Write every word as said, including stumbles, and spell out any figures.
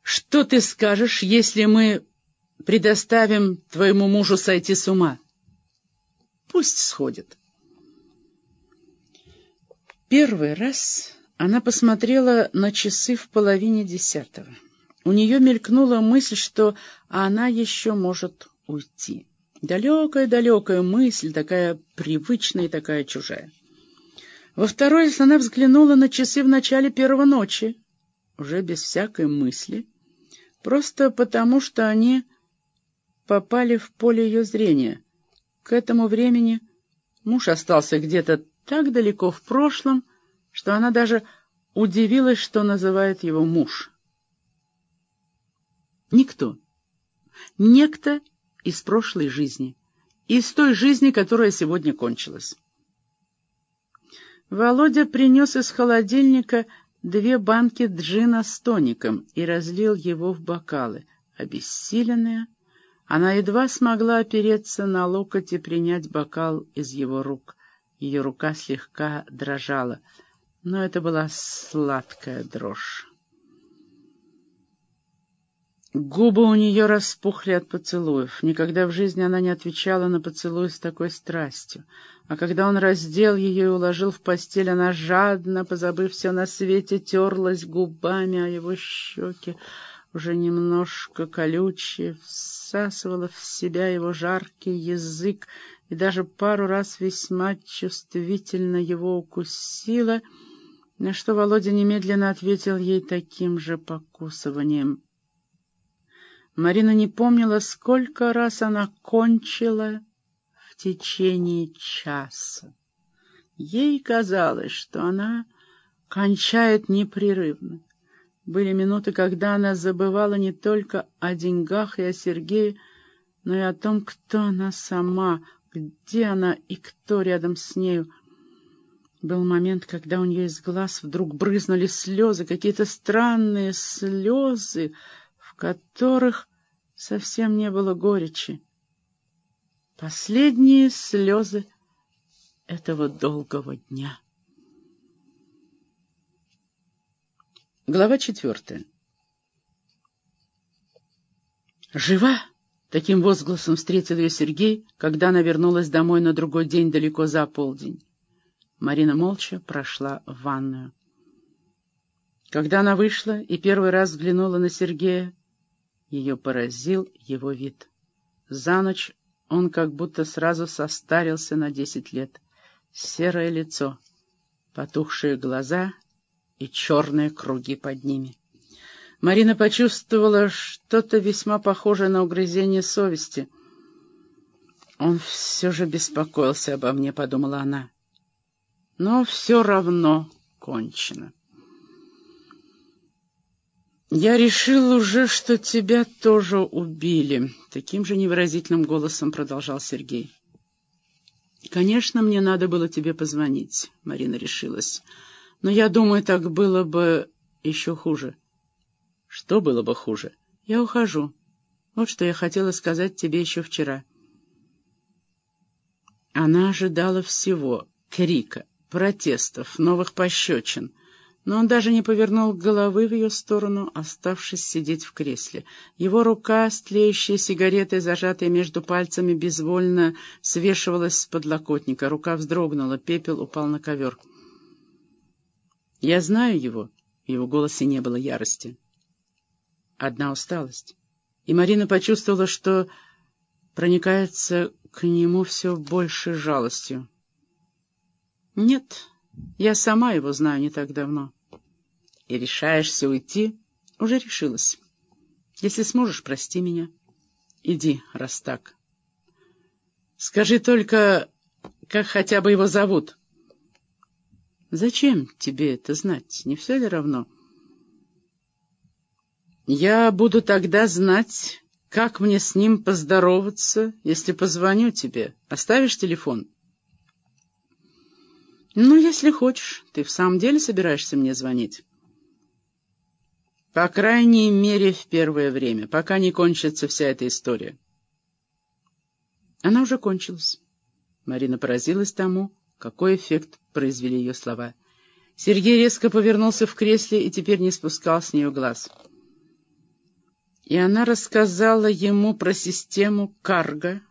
Что ты скажешь, если мы предоставим твоему мужу сойти с ума? Пусть сходит. Первый раз она посмотрела на часы в половине десятого. У нее мелькнула мысль, что она еще может уйти. Далекая-далекая мысль, такая привычная и такая чужая. Во второй раз она взглянула на часы в начале первой ночи, уже без всякой мысли, просто потому, что они попали в поле ее зрения. К этому времени муж остался где-то так далеко в прошлом, что она даже удивилась, что называет его муж. Никто. Некто из прошлой жизни. Из той жизни, которая сегодня кончилась. Володя принес из холодильника две банки джина с тоником и разлил его в бокалы. Обессиленная, она едва смогла опереться на локоть и принять бокал из его рук. Ее рука слегка дрожала, но это была сладкая дрожь. Губы у нее распухли от поцелуев. Никогда в жизни она не отвечала на поцелуй с такой страстью. А когда он раздел ее и уложил в постель, она жадно, позабыв все на свете, терлась губами о его щеки, уже немножко колючие, всасывала в себя его жаркий язык и даже пару раз весьма чувствительно его укусила, на что Володя немедленно ответил ей таким же покусыванием. Марина не помнила, сколько раз она кончила в течение часа. Ей казалось, что она кончает непрерывно. Были минуты, когда она забывала не только о деньгах и о Сергее, но и о том, кто она сама, где она и кто рядом с нею. Был момент, когда у нее из глаз вдруг брызнули слезы, какие-то странные слезы, в которых совсем не было горечи. Последние слезы этого долгого дня. Глава четвертая. «Жива?» — таким возгласом встретил ее Сергей, когда она вернулась домой на другой день далеко за полдень. Марина молча прошла в ванную. Когда она вышла и первый раз взглянула на Сергея, ее поразил его вид. За ночь он как будто сразу состарился на десять лет. Серое лицо, потухшие глаза и черные круги под ними. Марина почувствовала что-то весьма похожее на угрызение совести. «Он все же беспокоился обо мне», — подумала она. «Но все равно кончено». «Я решил уже, что тебя тоже убили», — таким же невыразительным голосом продолжал Сергей. «Конечно, мне надо было тебе позвонить», — Марина решилась. «Но я думаю, так было бы еще хуже». «Что было бы хуже?» «Я ухожу. Вот что я хотела сказать тебе еще вчера». Она ожидала всего — крика, протестов, новых пощечин. Но он даже не повернул головы в ее сторону, оставшись сидеть в кресле. Его рука, с тлеющей сигаретой, зажатая между пальцами, безвольно свешивалась с подлокотника. Рука вздрогнула, пепел упал на ковер. «Я знаю его», — в его голосе не было ярости. Одна усталость. И Марина почувствовала, что проникается к нему все больше жалостью. «Нет, я сама его знаю не так давно». «И решаешься уйти?» «Уже решилась. Если сможешь, прости меня. Иди, раз так. Скажи только, как хотя бы его зовут». «Зачем тебе это знать? Не все ли равно?» «Я буду тогда знать, как мне с ним поздороваться, если позвоню тебе. Оставишь телефон?» «Ну, если хочешь. Ты в самом деле собираешься мне звонить?» «По крайней мере, в первое время, пока не кончится вся эта история». Она уже кончилась. Марина поразилась тому, какой эффект произвели ее слова. Сергей резко повернулся в кресле и теперь не спускал с нее глаз. И она рассказала ему про систему Карга,